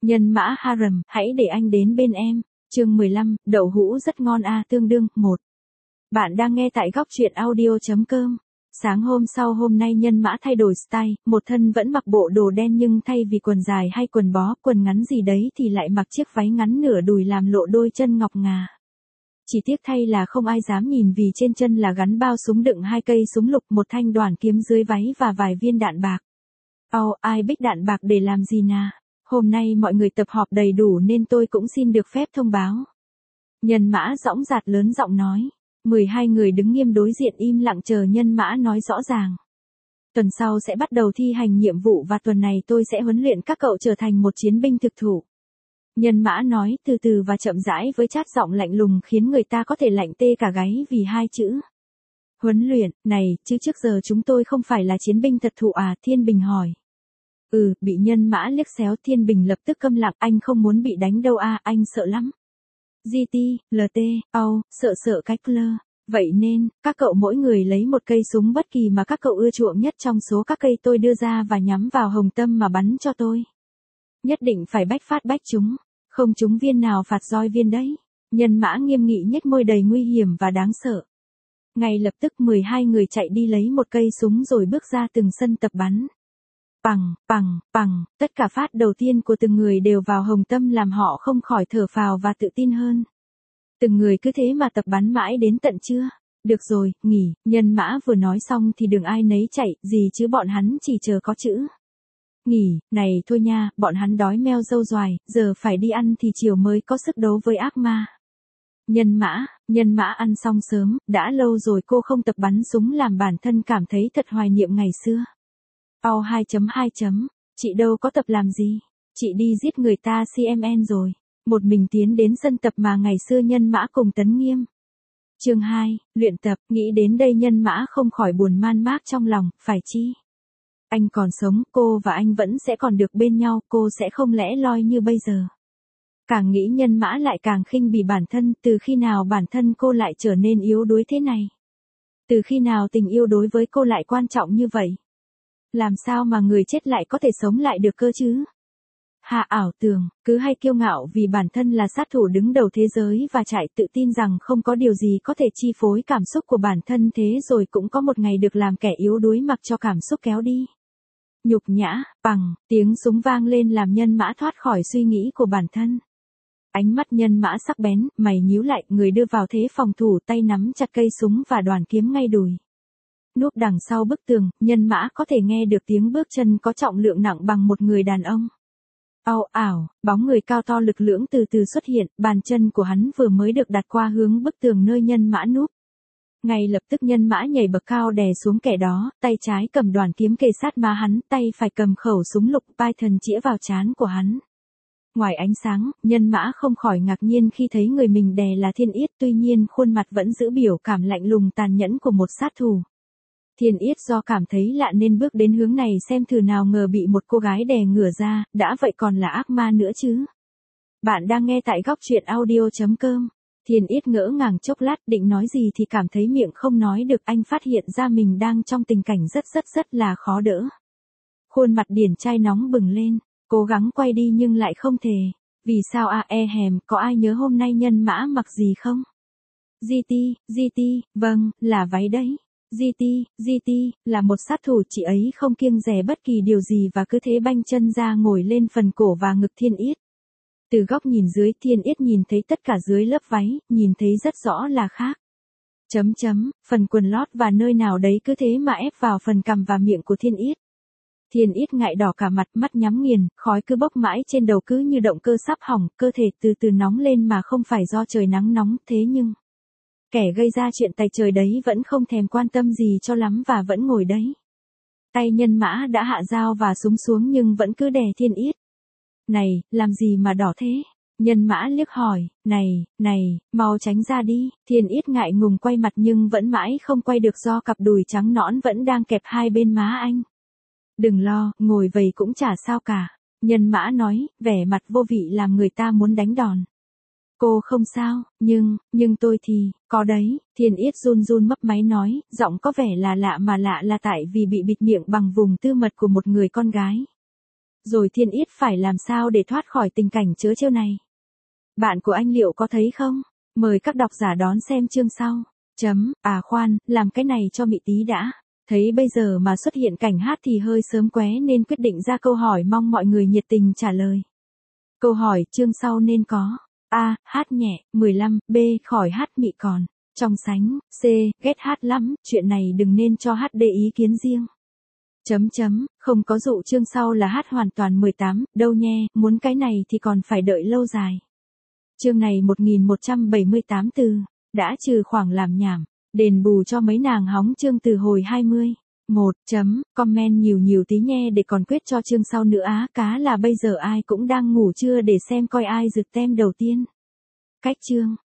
Nhân mã Harem, hãy để anh đến bên em. Chương 15, đậu hũ rất ngon tương đương, 1. Bạn đang nghe tại góc truyện audio.com. Sáng hôm sau hôm nay Nhân mã thay đổi style, một thân vẫn mặc bộ đồ đen nhưng thay vì quần dài hay quần bó, quần ngắn gì đấy thì lại mặc chiếc váy ngắn nửa đùi làm lộ đôi chân ngọc ngà. Chỉ tiếc thay là không ai dám nhìn vì trên chân là gắn bao súng đựng 2 cây súng lục, một thanh đoàn kiếm dưới váy và vài viên đạn bạc. Ai biết đạn bạc để làm gì nà? Hôm nay mọi người tập họp đầy đủ nên tôi cũng xin được phép thông báo. Nhân mã dõng dạc lớn giọng nói. 12 người đứng nghiêm đối diện im lặng chờ Nhân mã nói rõ ràng. Tuần sau sẽ bắt đầu thi hành nhiệm vụ và tuần này tôi sẽ huấn luyện các cậu trở thành một chiến binh thực thụ. Nhân mã nói từ từ và chậm rãi với chát giọng lạnh lùng khiến người ta có thể lạnh tê cả gáy vì 2 chữ. Huấn luyện, này, chứ trước giờ chúng tôi không phải là chiến binh thật thụ à? Thiên Bình hỏi. Bị Nhân mã liếc xéo. Thiên Bình lập tức câm lặng. Anh không muốn bị đánh đâu anh sợ lắm. GT, LT, sợ cách lơ. Vậy nên, các cậu mỗi người lấy một cây súng bất kỳ mà các cậu ưa chuộng nhất trong số các cây tôi đưa ra và nhắm vào hồng tâm mà bắn cho tôi. Nhất định phải bách phát bách trúng. Không trúng viên nào phạt roi viên đấy. Nhân mã nghiêm nghị nhếch môi đầy nguy hiểm và đáng sợ. Ngay lập tức 12 người chạy đi lấy một cây súng rồi bước ra từng sân tập bắn. Bằng, tất cả phát đầu tiên của từng người đều vào hồng tâm làm họ không khỏi thở phào và tự tin hơn. Từng người cứ thế mà tập bắn mãi đến tận trưa. Được rồi, nghỉ. Nhân mã vừa nói xong thì đừng ai nấy chạy, gì chứ bọn hắn chỉ chờ có chữ. Nghỉ, này thôi nha, bọn hắn đói meo râu doài, giờ phải đi ăn thì chiều mới có sức đấu với ác ma. Nhân mã ăn xong sớm, đã lâu rồi cô không tập bắn súng làm bản thân cảm thấy thật hoài niệm ngày xưa. 2.2. Chị đâu có tập làm gì, chị đi giết người ta CMN rồi. Một mình tiến đến sân tập mà ngày xưa Nhân mã cùng Tấn Nghiêm. Chương 2, luyện tập. Nghĩ đến đây Nhân mã không khỏi buồn man mác trong lòng, phải chi? Anh còn sống, cô và anh vẫn sẽ còn được bên nhau, cô sẽ không lẽ loi như bây giờ. Càng nghĩ Nhân mã lại càng khinh bỉ bản thân, từ khi nào bản thân cô lại trở nên yếu đuối thế này? Từ khi nào tình yêu đối với cô lại quan trọng như vậy? Làm sao mà người chết lại có thể sống lại được cơ chứ? Hạ ảo tưởng, cứ hay kiêu ngạo vì bản thân là sát thủ đứng đầu thế giới và chạy tự tin rằng không có điều gì có thể chi phối cảm xúc của bản thân, thế rồi cũng có một ngày được làm kẻ yếu đuối mặc cho cảm xúc kéo đi. Nhục nhã, tiếng súng vang lên làm Nhân mã thoát khỏi suy nghĩ của bản thân. Ánh mắt Nhân mã sắc bén, mày nhíu lại, người đưa vào thế phòng thủ, tay nắm chặt cây súng và đoàn kiếm ngay đùi. Núp đằng sau bức tường, Nhân mã có thể nghe được tiếng bước chân có trọng lượng nặng bằng một người đàn ông. Bóng người cao to lực lưỡng từ từ xuất hiện, bàn chân của hắn vừa mới được đặt qua hướng bức tường nơi Nhân mã núp. Ngay lập tức Nhân mã nhảy bậc cao đè xuống kẻ đó, tay trái cầm đoàn kiếm kề sát má hắn, tay phải cầm khẩu súng lục Python chĩa vào trán của hắn. Ngoài ánh sáng, Nhân mã không khỏi ngạc nhiên khi thấy người mình đè là Thiên Yết, tuy nhiên khuôn mặt vẫn giữ biểu cảm lạnh lùng tàn nhẫn của một sát thủ. Thiên Yết do cảm thấy lạ nên bước đến hướng này xem thử, nào ngờ bị một cô gái đè ngửa ra, đã vậy còn là ác ma nữa chứ. Bạn đang nghe tại góc truyện audio.com. Thiên Yết ngỡ ngàng chốc lát định nói gì thì cảm thấy miệng không nói được, anh phát hiện ra mình đang trong tình cảnh rất là khó đỡ. Khuôn mặt điển trai nóng bừng lên, cố gắng quay đi nhưng lại không thể. Vì sao có ai nhớ hôm nay Nhân mã mặc gì không? GT, vâng, là váy đấy. GT, là một sát thủ, chị ấy không kiêng dè bất kỳ điều gì và cứ thế banh chân ra ngồi lên phần cổ và ngực Thiên Yết. Từ góc nhìn dưới, Thiên Yết nhìn thấy tất cả dưới lớp váy, nhìn thấy rất rõ là khác. Phần quần lót và nơi nào đấy cứ thế mà ép vào phần cằm và miệng của Thiên Yết. Thiên Yết ngại đỏ cả mặt, mắt nhắm nghiền, khói cứ bốc mãi trên đầu cứ như động cơ sắp hỏng, cơ thể từ từ nóng lên mà không phải do trời nắng nóng, thế nhưng kẻ gây ra chuyện tày trời đấy vẫn không thèm quan tâm gì cho lắm và vẫn ngồi đấy. Tay Nhân mã đã hạ dao và súng xuống nhưng vẫn cứ đè Thiên Yết. Này, làm gì mà đỏ thế? Nhân mã liếc hỏi, này, mau tránh ra đi. Thiên Yết ngại ngùng quay mặt nhưng vẫn mãi không quay được do cặp đùi trắng nõn vẫn đang kẹp hai bên má anh. Đừng lo, ngồi vậy cũng chả sao cả. Nhân mã nói, vẻ mặt vô vị làm người ta muốn đánh đòn. Cô không sao, nhưng tôi thì, có đấy. Thiên Yết run mấp máy nói, giọng có vẻ là lạ mà lạ là tại vì bị bịt miệng bằng vùng tư mật của một người con gái. Rồi Thiên Yết phải làm sao để thoát khỏi tình cảnh trớ trêu này? Bạn của anh liệu có thấy không? Mời các độc giả đón xem chương sau. Khoan, làm cái này cho mị tí đã. Thấy bây giờ mà xuất hiện cảnh hát thì hơi sớm quá nên quyết định ra câu hỏi mong mọi người nhiệt tình trả lời. Câu hỏi chương sau nên có: A. Hát nhẹ, 15, B. Khỏi hát mị còn trong sánh, C. Ghét hát lắm, chuyện này đừng nên cho HD ý kiến riêng. Không có dụ chương sau là hát hoàn toàn 18, đâu nhé, muốn cái này thì còn phải đợi lâu dài. Chương này 1178 từ, đã trừ khoảng làm nhảm, đền bù cho mấy nàng hóng chương từ hồi 20. Comment nhiều tí nghe để còn quyết cho chương sau nữa á, cá là bây giờ ai cũng đang ngủ trưa để xem coi ai rực tem đầu tiên. Cách chương